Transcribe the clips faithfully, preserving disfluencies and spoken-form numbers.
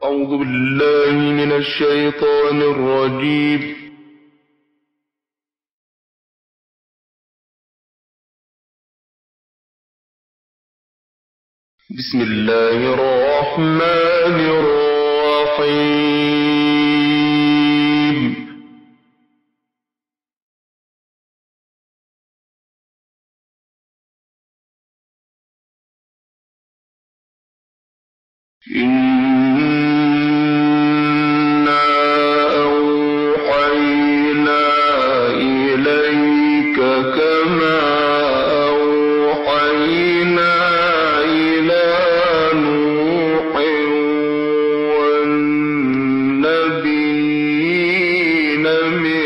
أعوذ بالله من الشيطان الرجيم. بسم الله الرحمن الرحيم. إنا أوحينا إليك كما أوحينا إلى نوح والنبيين من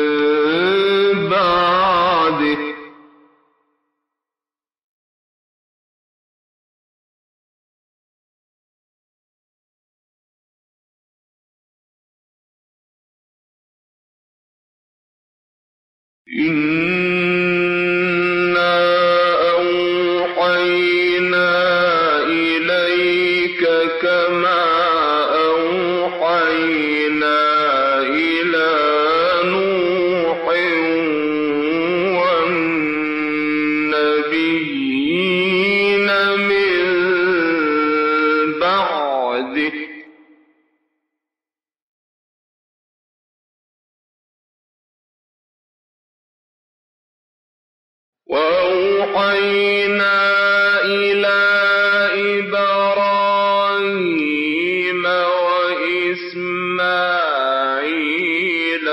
بعده إنا أوحينا إليك كما أوحينا إلى نوح والنبيين من بعده وأوحينا إلى إبراهيم وإسماعيل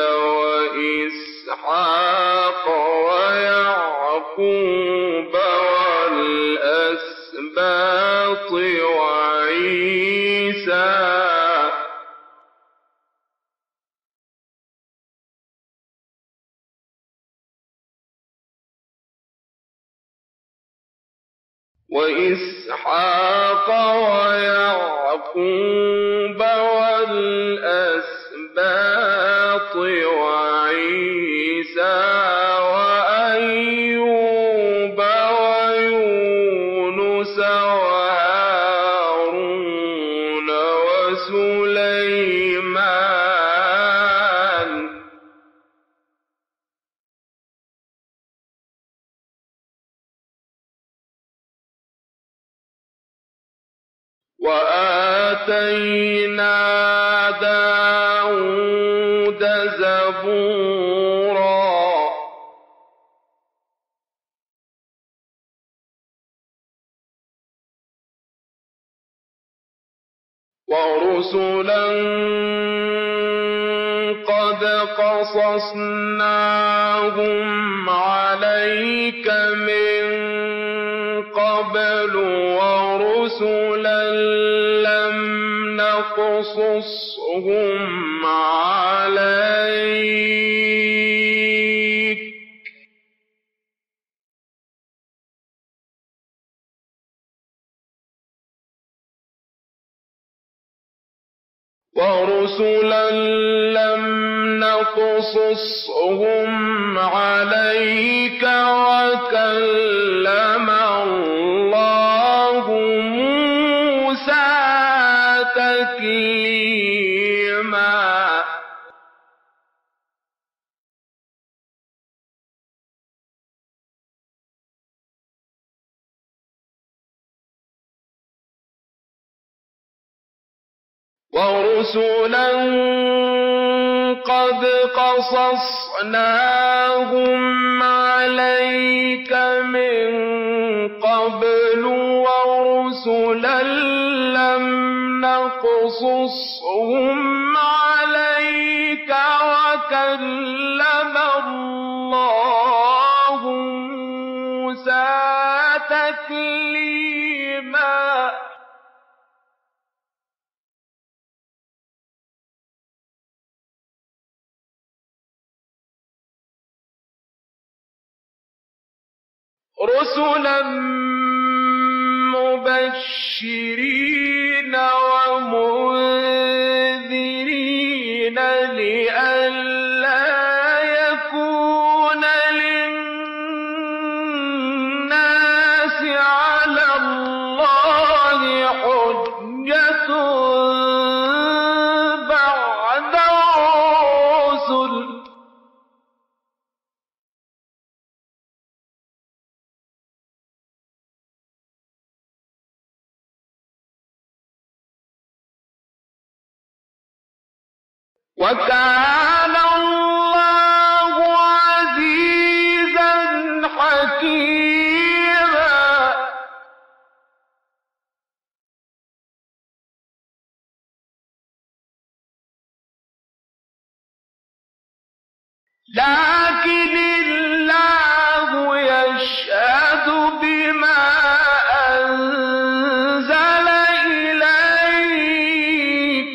وإسحاق ويعقوب والأسباط وعيسى وإسحاق ويعقوب والأسباط وعيسى وأيوب ويونس وهارون وسليمان وآتينا داود زبورا ورسلا قد قصصناهم عليك من قبل ورسلا لم نقصصهم عليك ورسلا لم نقصصهم عليك وكلم الله موسى تكليما ورسلا قد قصصناهم عليك من قبل ورسلا لم نقصصهم عليك وكلم الله موسى تكليما رسلا مبشرين ومنذرين لئلا يكون للناس على الله حجة وكان الله عزيزا حكيما. لكن الله يشهد بما أنزل إليك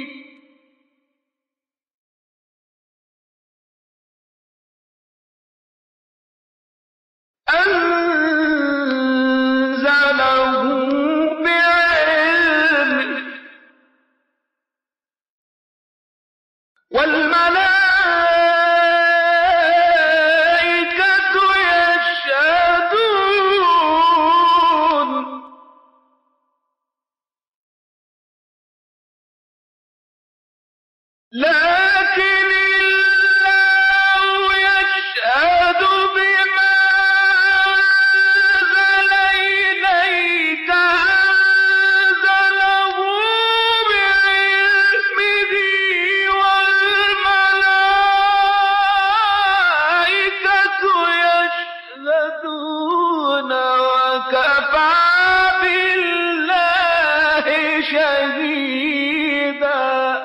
أنزله بعلمه والملائكة يشهدون. لكن الله يشهد بما أنزل إليك أنزله بعلمه والملائكة يشهدون وكفى بالله شهيدا.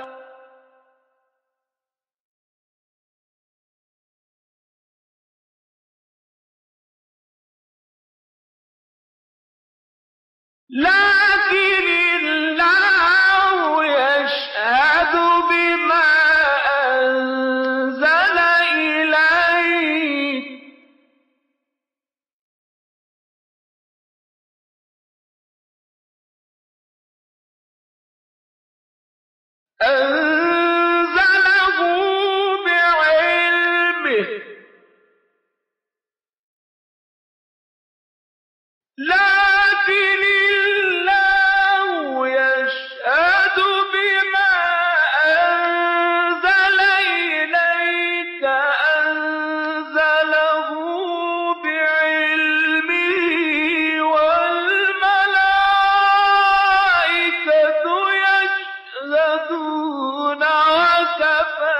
لكن الله يشهد بما أنزل إليك أنزله بعلمه. لكن الله يشهد بما أنزل إليك أنزله بعلمه والملائكة يشهدون وكفى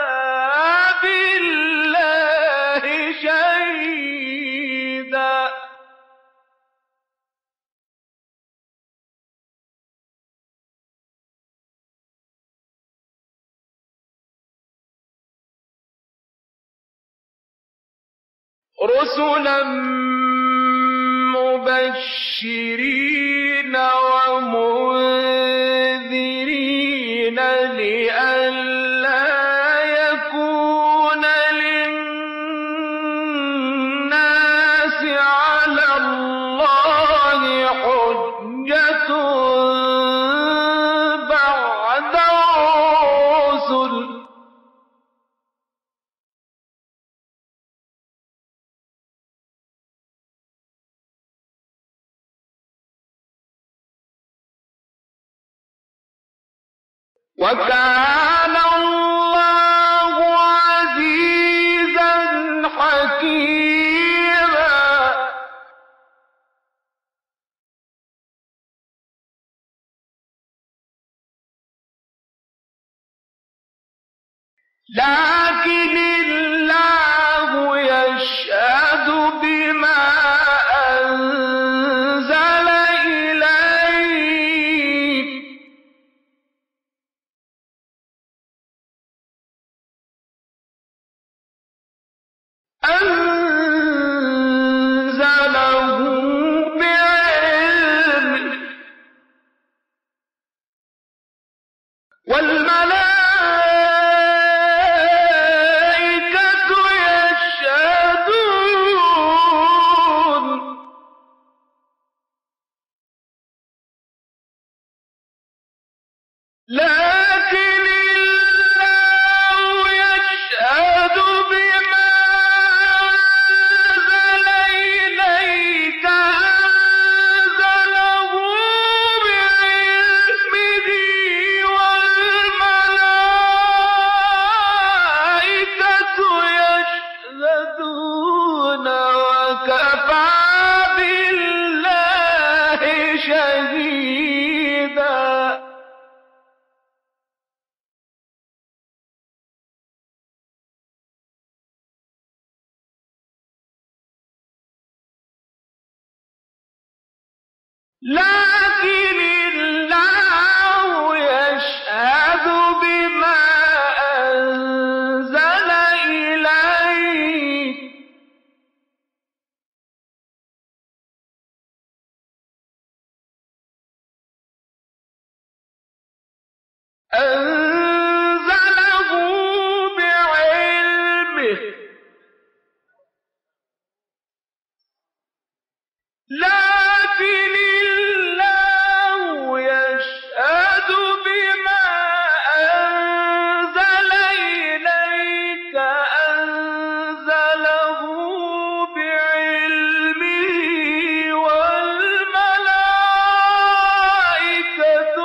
بالله شهيدا. رسلا مبشرين ومنذرين لئلا يكون للناس على الله حجة بعد الرسل. وكان الله عزيزا حكيما. لكن الله يشهد بما أنزل إليك أنزله بعلمه والملائكة يشهدون. لكن الله يشهد بما أنزل إليك أنزله بعلمه والملائكة يشهدون وكفى بالله شهيدا. لكن الله يشهد بما أنزل إليك أنزله بعلمه لكن الله يشهد بما أنزل إليك أنزله بعلمه والملائكة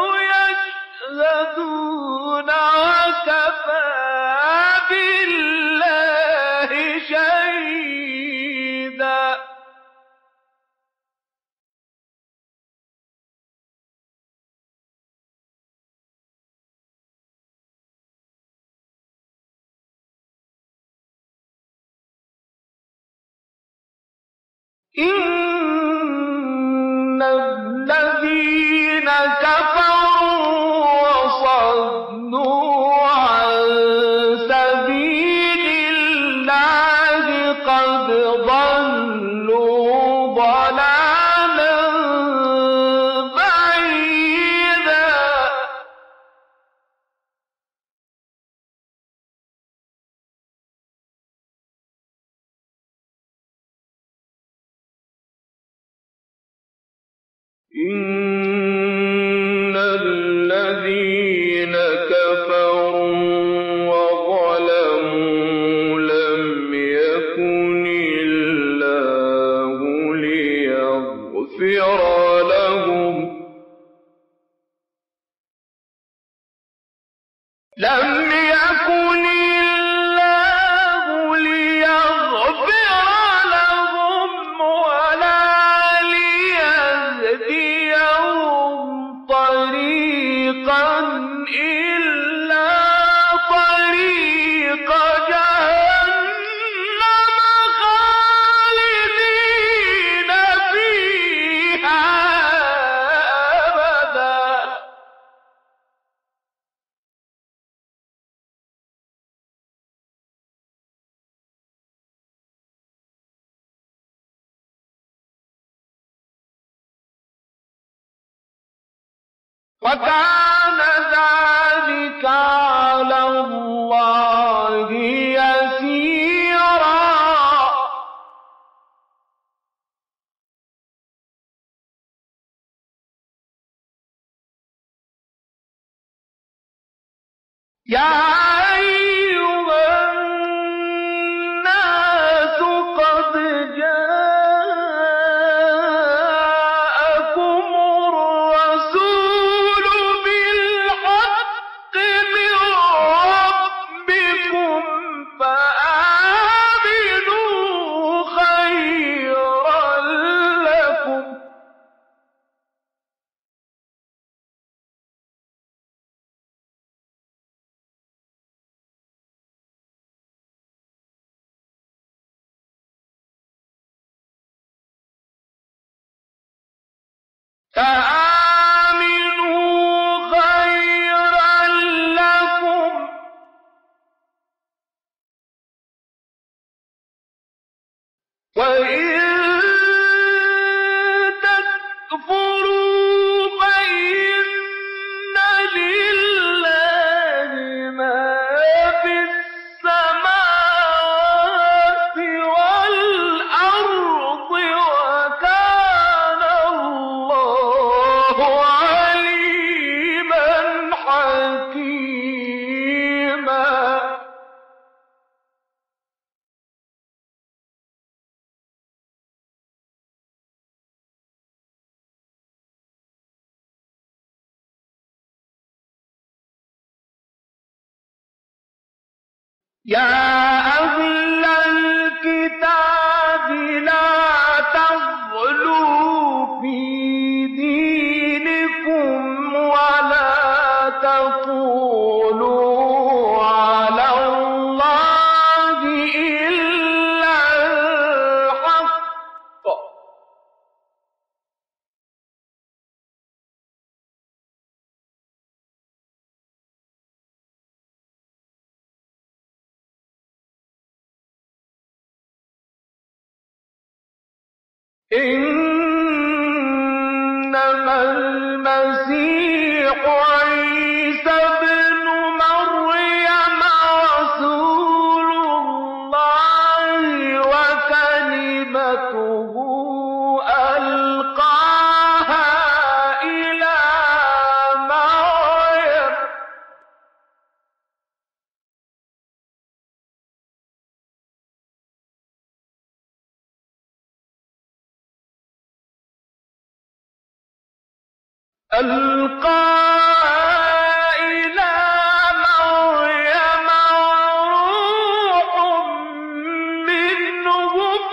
يشهدون وكفى بالله شهيدا. إن الذين كفروا وصدوا عن سبيل الله قد ضلوا ضلالا بعيدا. إن الذين كفروا وظلموا لم يكن الله ليغفر لهم لم يكن الله ليغفر لهم ولا ليهديهم طريقا إلا طريق جهنم خالدين فيها أبدا. وكان ذلك على الله يسيرا. يا أيها الناس قد جاءكم الرسول بالحق من ربكم فآمنوا خيرا لكم. فآمنوا خيرا لكم وإن تكفروا فإن لله ما في السماوات والأرض وكان الله عليما حكيما. يا أهل الكتاب لا تغلوا في دينكم ولا تقولوا على الله إلا الحق إنما المسيح عيسى ابن مريم رسول الله وكلمته ألقاها إلى مريم ألقاها إلى مريم وروح منه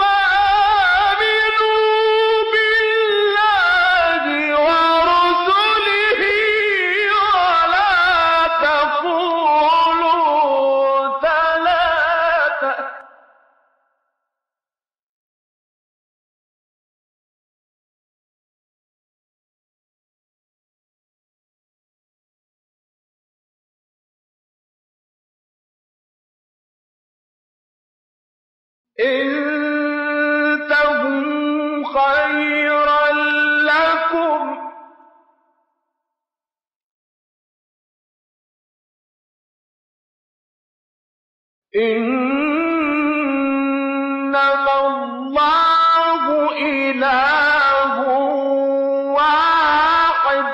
فآمنوا بالله ورسله ولا تقولوا ثلاثة انتهوا خيرا لكم إنما الله إله واحد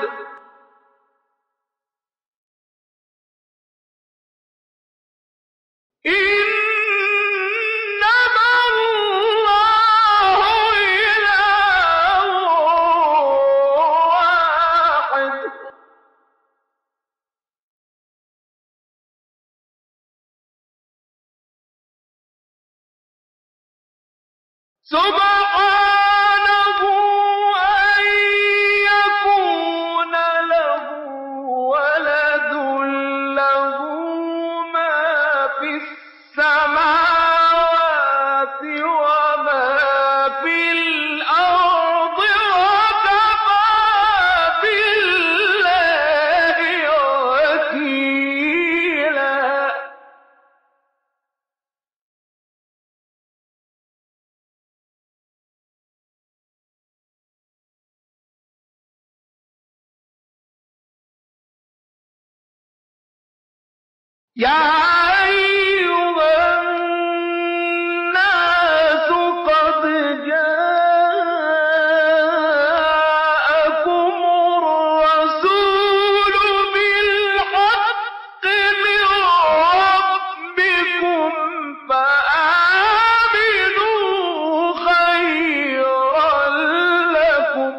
إنما الله إله واحد سبحانه أن يكون له ولد له ما في السماوات وما في الأرض وكفى بالله وكيلا يا أيها الناس قد جاءكم الرسول بالحق من ربكم فآمنوا خيرا لكم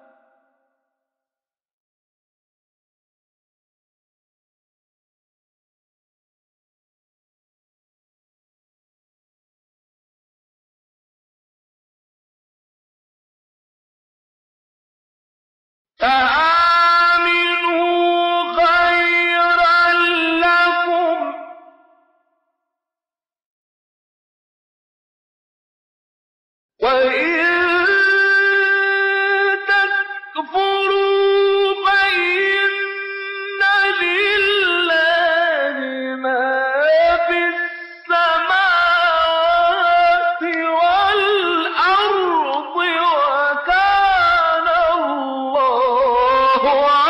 فآمنوا خيرا لكم وإن تكفروا فإن لله ما في السماوات والأرض وكان الله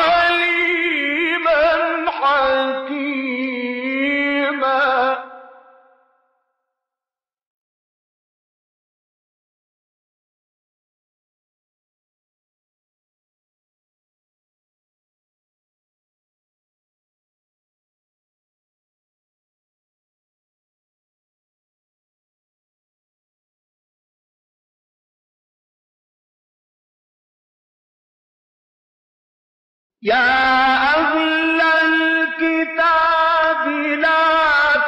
عليما حكيما يا أهل الكتاب لا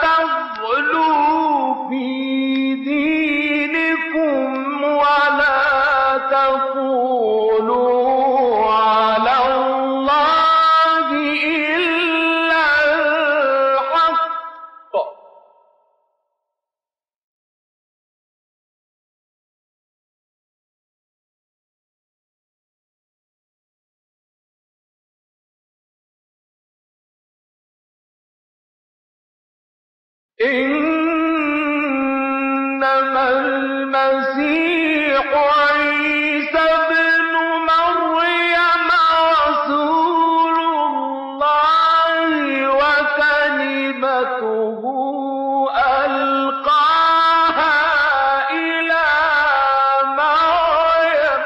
تغلوا في دينكم ولا تقولوا على الله إلا الحق إنما المسيح عيسى زينته ألقاها إلى مريم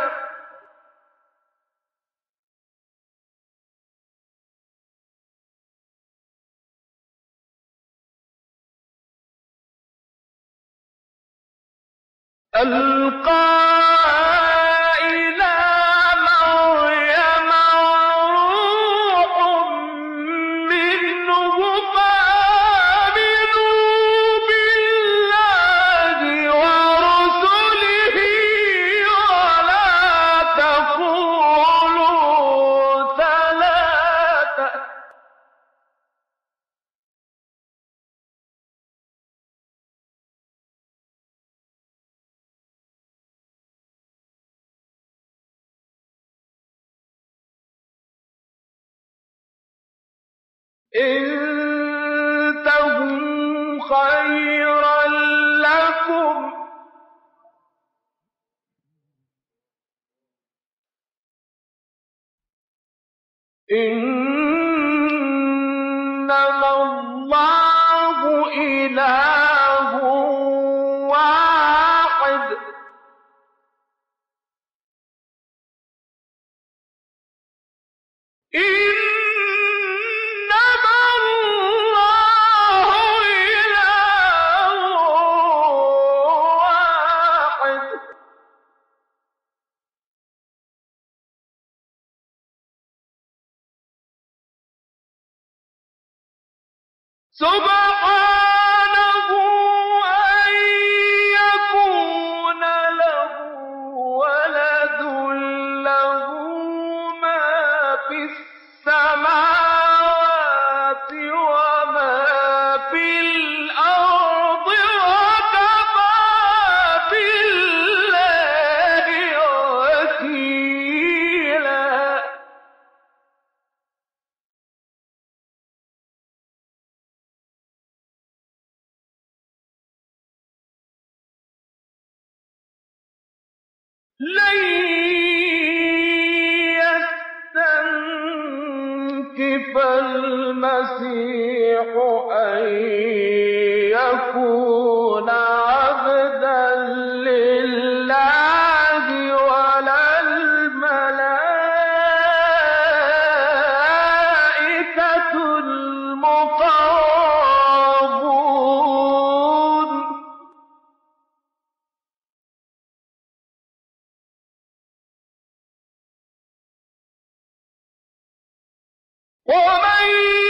ألقاها إلى مريم وروح منه فآمنوا بالله ورسله ولا تقولوا ثلاثة انتهوا خيرا لكم إنما الله إله واحد إنما الله إله واحد سبحانه أن يكون له ولد له ما في السماوات وما في الأرض وكفى بالله وكيلا لن يستنكف المسيح أن يكون عبدا لله ولا الملائكة المقربون ومن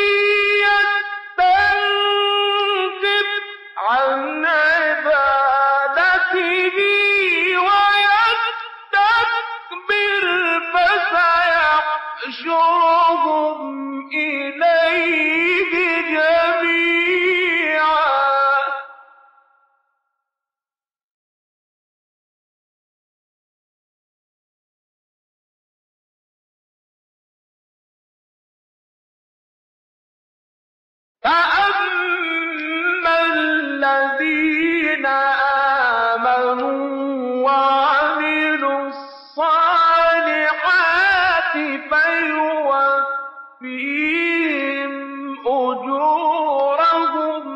يستنكف عن عبادته ويستكبر فسيحشرهم إليه جميعا فأما الذين آمنوا وعملوا الصالحات فيوفيهم أجورهم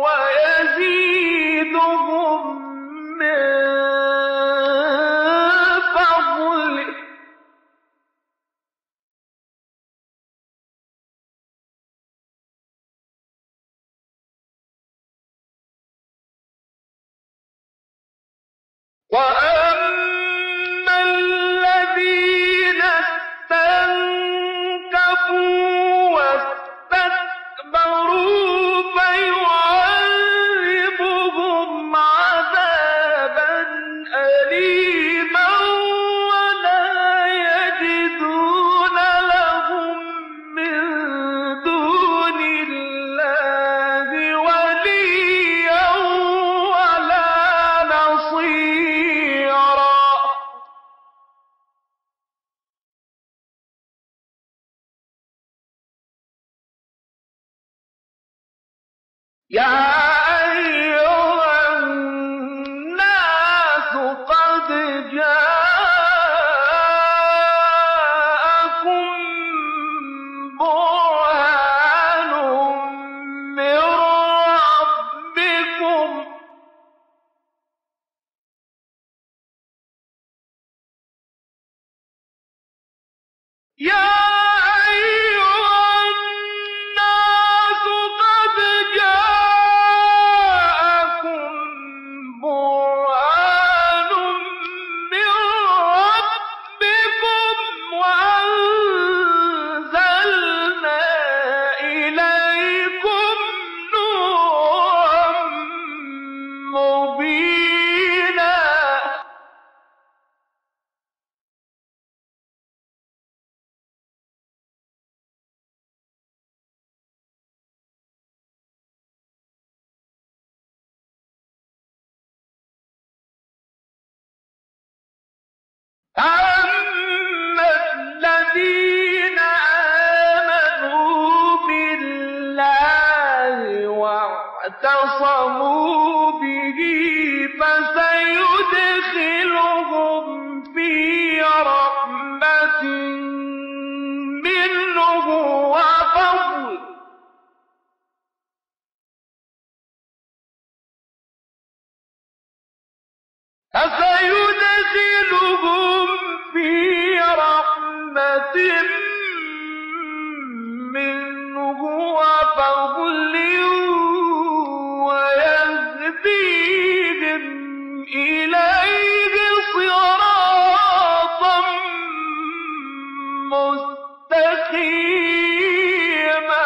ويزيدهم من فضله وأما الذين استنكفوا واستكبروا فيعذبهم عذابا أليما ولا يجدون لهم من دون الله وليا ولا نصيرا يا أيها الناس قد جاءكم برهان من أما الذين آمنوا بالله واعتصموا به فسيدخلهم في رحمة منه وفضل فسيدخلهم في رحمة منه وفضل ويهديهم إليه صراطا مستقيما.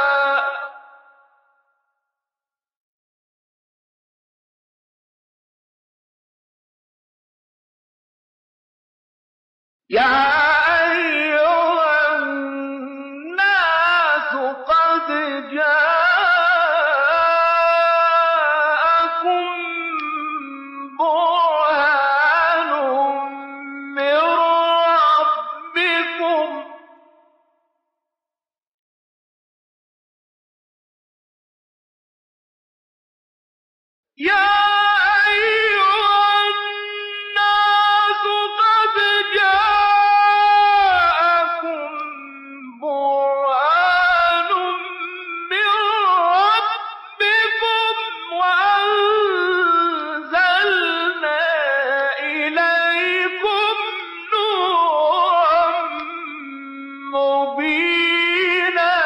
يا أيها الناس قد جاءكم برهان من ربكم يا أيها الناس قد جاءكم برهان من ربكم وأنزلنا إليكم نورا مبينا.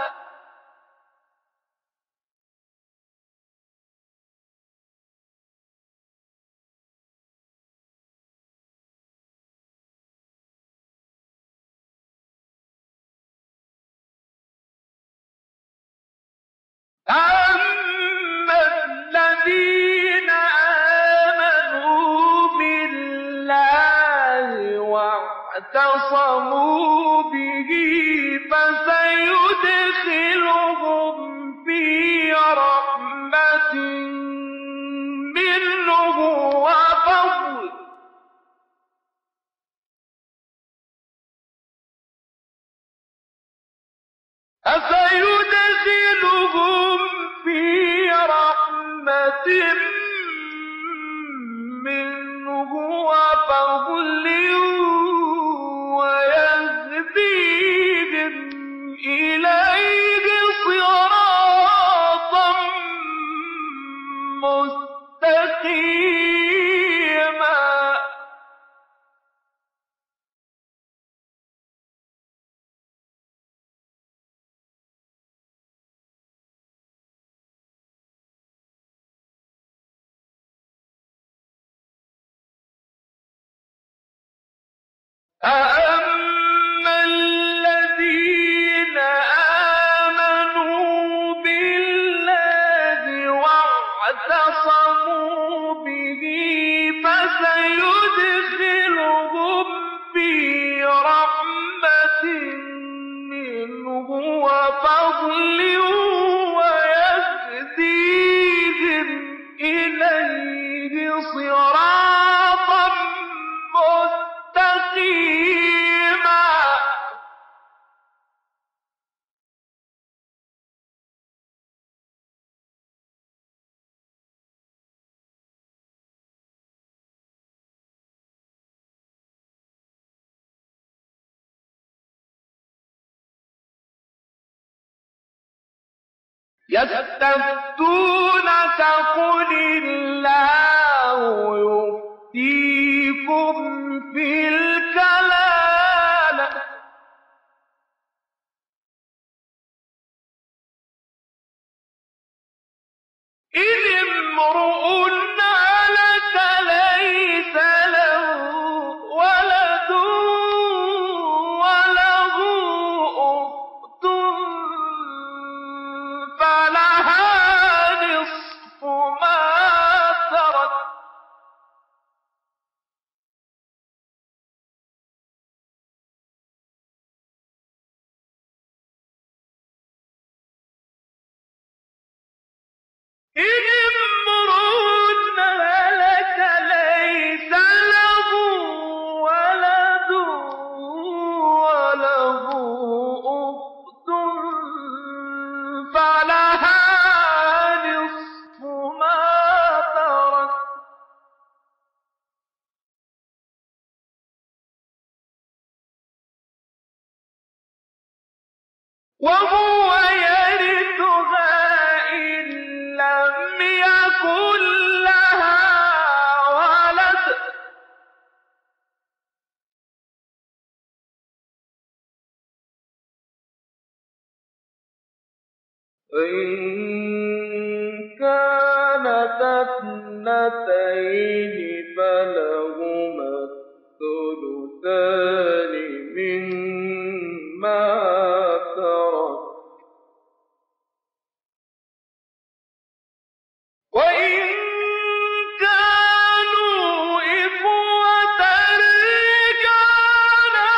أما الذين آمنوا بالله واعتصموا به فسيدخلهم في رحمة منه وفضل فسيدخلهم في رحمة منه وفضل ويهديهم إليه صراطا مستقيما. أأما الذين آمنوا بالله واعتصموا به فسيدخلهم في رحمة منه وفضل ويهديهم إليه صراطا مستقيما. يستفتونك قل الله يفتيكم في الكلالة إن امرؤ هلك ليس له ولد وله أخت فلها نصف ما ترك إن امرؤ فلها نصف ما ترك وهو يرثها إن لم يكن لها ولد فإن كانتا اثنتين فلهما الثلثان مما ترك وإن كانوا إخوة رجالا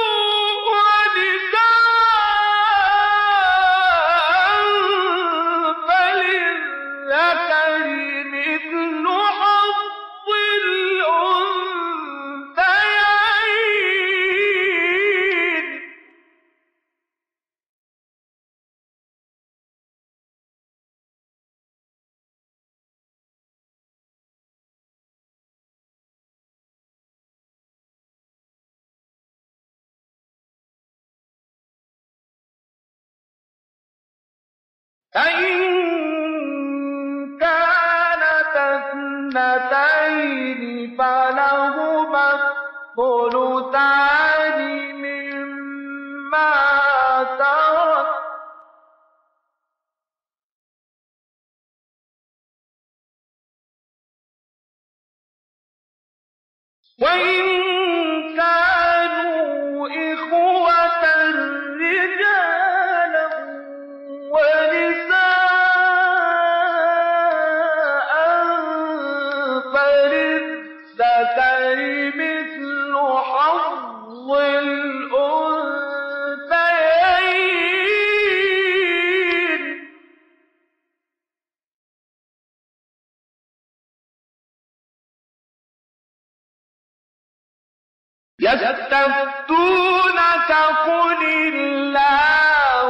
ونساء فللذكر مثل حظ الأنثيين فإن كانتا اثنتين فلهما الثلثان مما ترك وإن كانوا إخوة رجالا ونساء فللذكر مثل حظ الأنثيين يستفتونك قل الله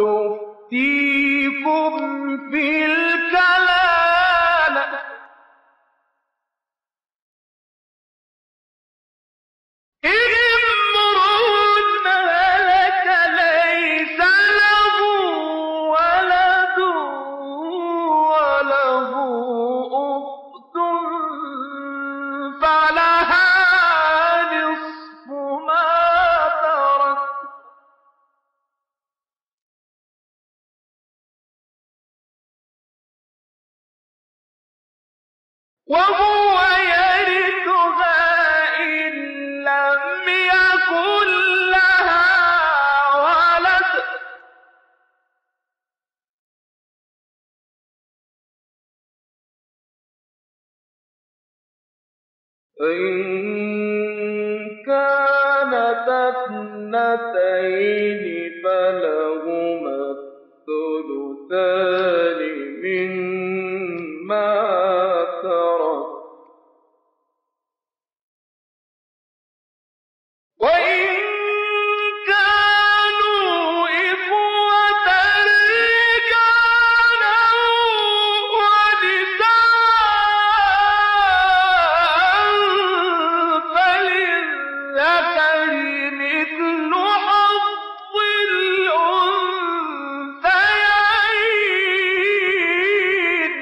يفتيكم في الكلالة إن امرؤ هلك ليس له ولد وله أخت فلها نصف ما ترك وهو يرثها إن لم يكن لها ولد فإن كانتا اثنتين فلهما الثلثان مما ترك وإن كانوا إخوة رجالا ونساء فللذكر مثل حظ الأنثيين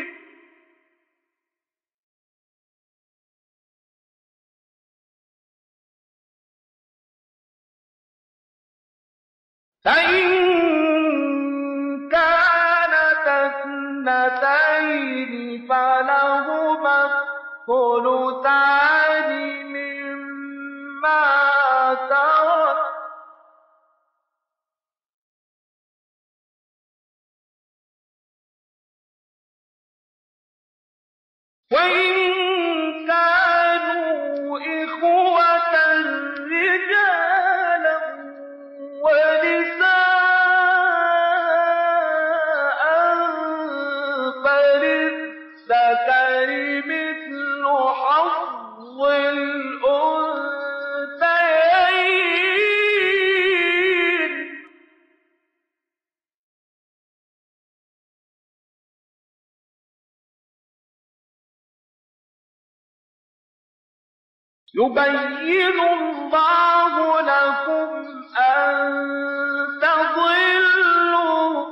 فإن كانتا اثنتين فلهما الثلثان مما ترك وإن كانوا إخوة رجالا ونساء فللذكر مثل حظ الأنثيين يبين الله لكم أن تضلوا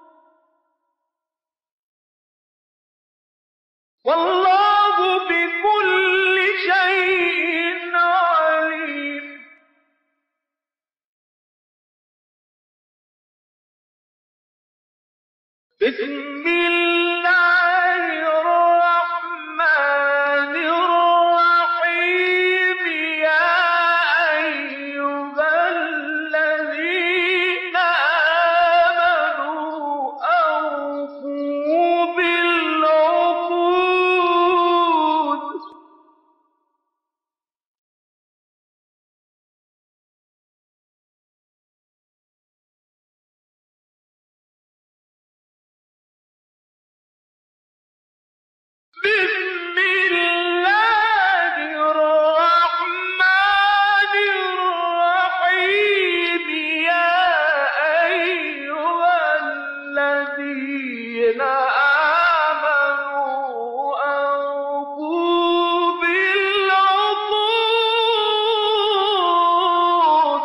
والله بكل شيء عليم. بسم الله الرحمن الرحيم. يا أيها الذين آمنوا أوفوا بالعقود بسم الله الرحمن الرحيم. يا أيها الذين آمنوا أوفوا بالعقود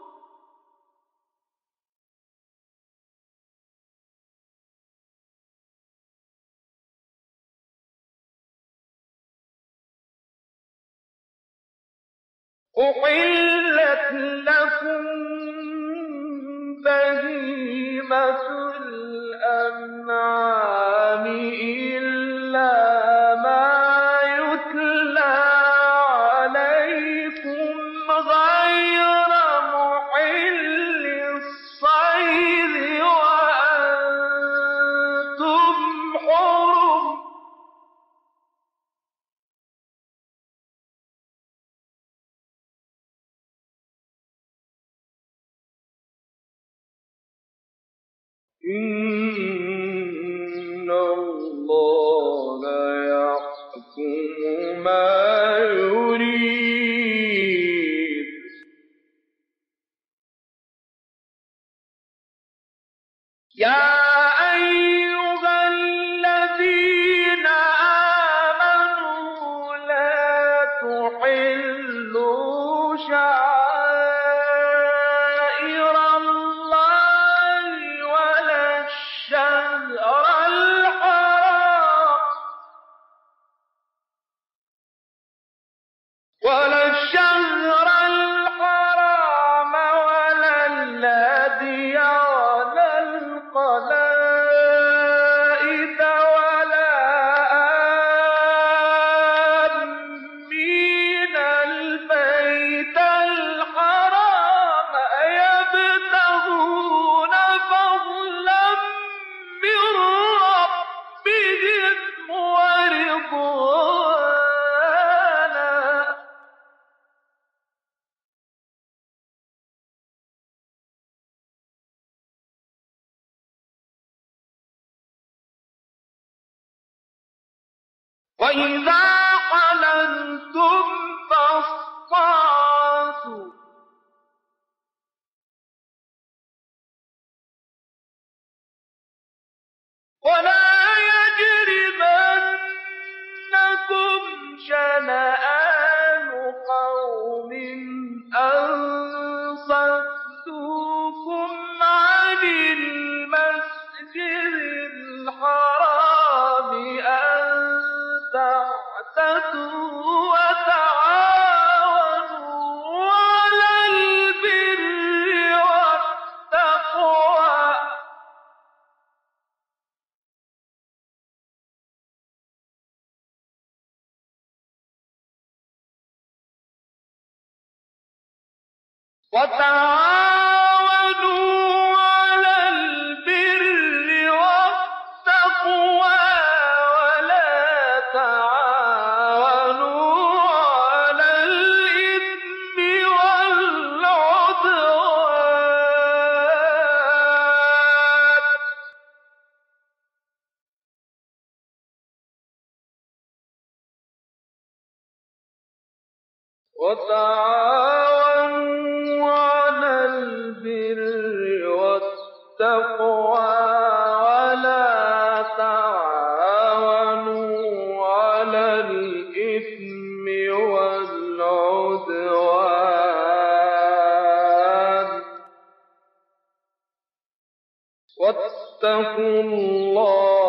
أحلت لكم بهيمة الأنعام إلا ما يتلى عليكم غير محل الصيد وأنتم حرم. إن الله يحكم ما يريد. يا أيها الذين آمنوا لا تحلوا شعائر الله ولا الشهر الحرام ولا الشهر الحرام ولا الهدي ولا القلائد ولا آمين البيت الحرام يبتغون فضلا من ربهم ورضوانا. وإذا حللتم فاصطادوا ولا يجرمنكم شنآن قوم أن صدوكم عن المسجد الحرام أن تعتدوا وتعاونوا على البر والتقوى وتعاونوا على البر والتقوى ولا تعاونوا على الإثم والعدوان. وتعاونوا على البر والتقوى ولا تعاونوا على الإثم والعدوان. الله